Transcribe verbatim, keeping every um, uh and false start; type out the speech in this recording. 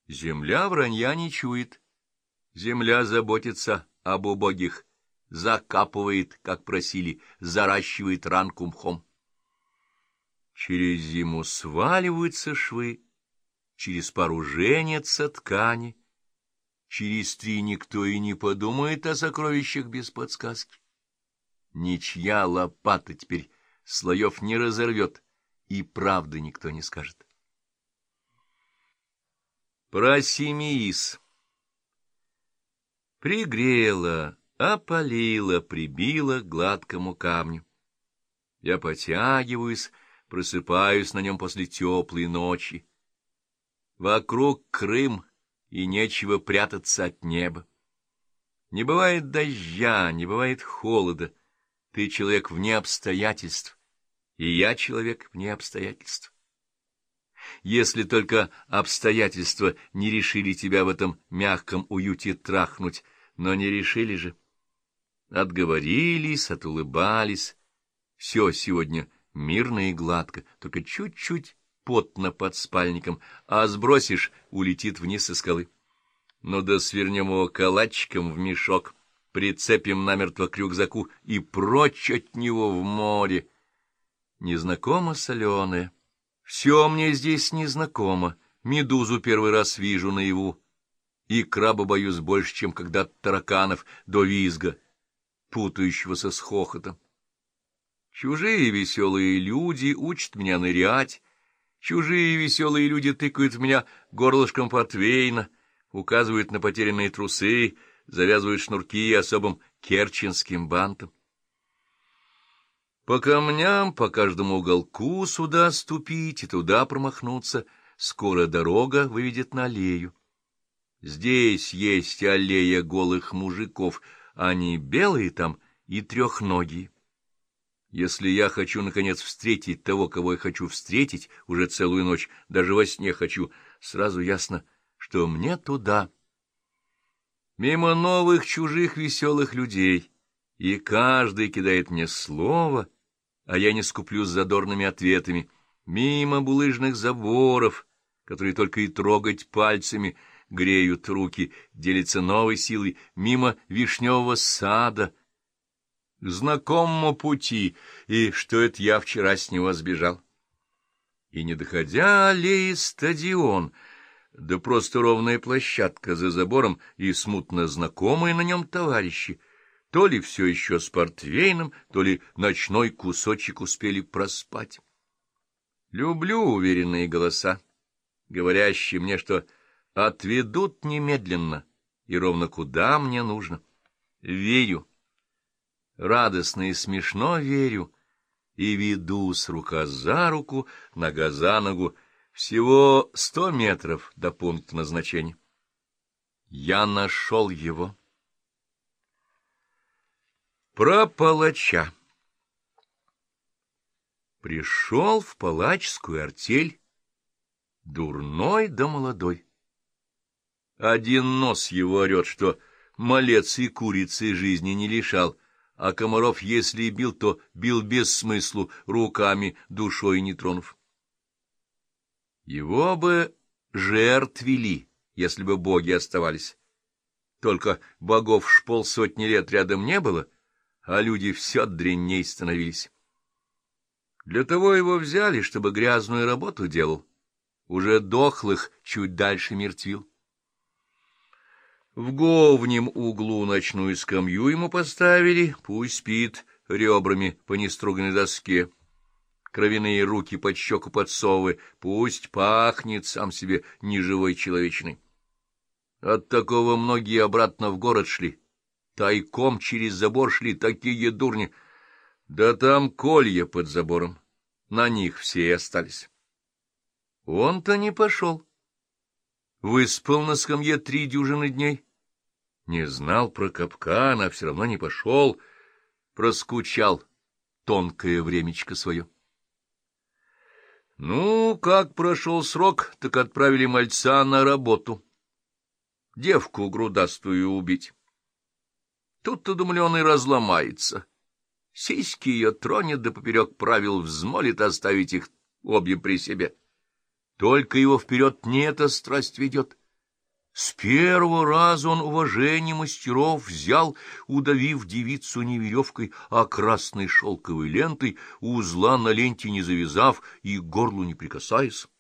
Земля вранья не чует. Земля заботится об убогих, закапывает, как просили, заращивает ранку мхом. Через зиму сваливаются швы, через пару женятся ткани, через три никто и не подумает о сокровищах без подсказки. Ничья лопата теперь слоев не разорвет, и правды никто не скажет. Про Семиис. Пригрела, опалила, прибила к гладкому камню. Я потягиваюсь, просыпаюсь на нем после теплой ночи. Вокруг Крым, и нечего прятаться от неба. Не бывает дождя, не бывает холода. Ты человек вне обстоятельств, и я человек вне обстоятельств. Если только обстоятельства не решили тебя в этом мягком уюте трахнуть, но не решили же. Отговорились, отулыбались. Все сегодня мирно и гладко, только чуть-чуть потно под спальником, а сбросишь — улетит вниз со скалы. Ну да свернем его калачиком в мешок, прицепим намертво к рюкзаку и прочь от него в море. Незнакомо соленое. Все мне здесь незнакомо. Медузу первый раз вижу наяву, и краба боюсь больше, чем когда тараканов до визга, путающегося с хохотом. Чужие веселые люди учат меня нырять, чужие веселые люди тыкают в меня горлышком портвейна, указывают на потерянные трусы, завязывают шнурки особым керченским бантом. По камням, по каждому уголку сюда ступить и туда промахнуться, скоро дорога выведет на аллею. Здесь есть аллея голых мужиков, они белые там и трехногие. Если я хочу, наконец, встретить того, кого я хочу встретить, уже целую ночь, даже во сне хочу, сразу ясно, что мне туда. Мимо новых чужих веселых людей, и каждый кидает мне слово, а я не скуплюсь задорными ответами, мимо булыжных заборов, которые только и трогать пальцами греют руки, делятся новой силой, мимо вишневого сада, к знакомому пути, и что это я вчера с него сбежал. И не доходя аллеи стадион, да просто ровная площадка за забором и смутно знакомые на нем товарищи, то ли все еще с портвейном, то ли ночной кусочек успели проспать. Люблю уверенные голоса, говорящие мне, что отведут немедленно и ровно куда мне нужно. Верю, радостно и смешно верю, и ведусь рука за руку, нога за ногу, всего сто метров до пункта назначения. Я нашел его. Про палача. Пришел в палаческую артель дурной да молодой. Один нос его орет, что малец и курицы жизни не лишал, а комаров, если и бил, то бил без смыслу, руками, душой не тронув. Его бы жертвили, если бы боги оставались. Только богов ж полсотни лет рядом не было, а люди все дрянней становились. Для того его взяли, чтобы грязную работу делал. Уже дохлых чуть дальше мертвил. В говнем углу ночную скамью ему поставили, пусть спит ребрами по неструганной доске. Кровяные руки под щеку подсовывая, пусть пахнет сам себе неживой человечиной. От такого многие обратно в город шли, тайком через забор шли такие дурни. Да там колья под забором, на них все и остались. Он-то не пошел. Выспал на скамье три дюжины дней. Не знал про капкан, а все равно не пошел. Проскучал тонкое времечко свое. Ну, как прошел срок, так отправили мальца на работу. Девку грудастую убить. Тут-то, думали, он и разломается. Сиськи ее тронет, да поперек правил взмолит оставить их обе при себе. Только его вперед не эта страсть ведет, С первого раза он уважение мастеров взял, удавив девицу не веревкой, а красной шелковой лентой, узла на ленте не завязав и к горлу не прикасаясь.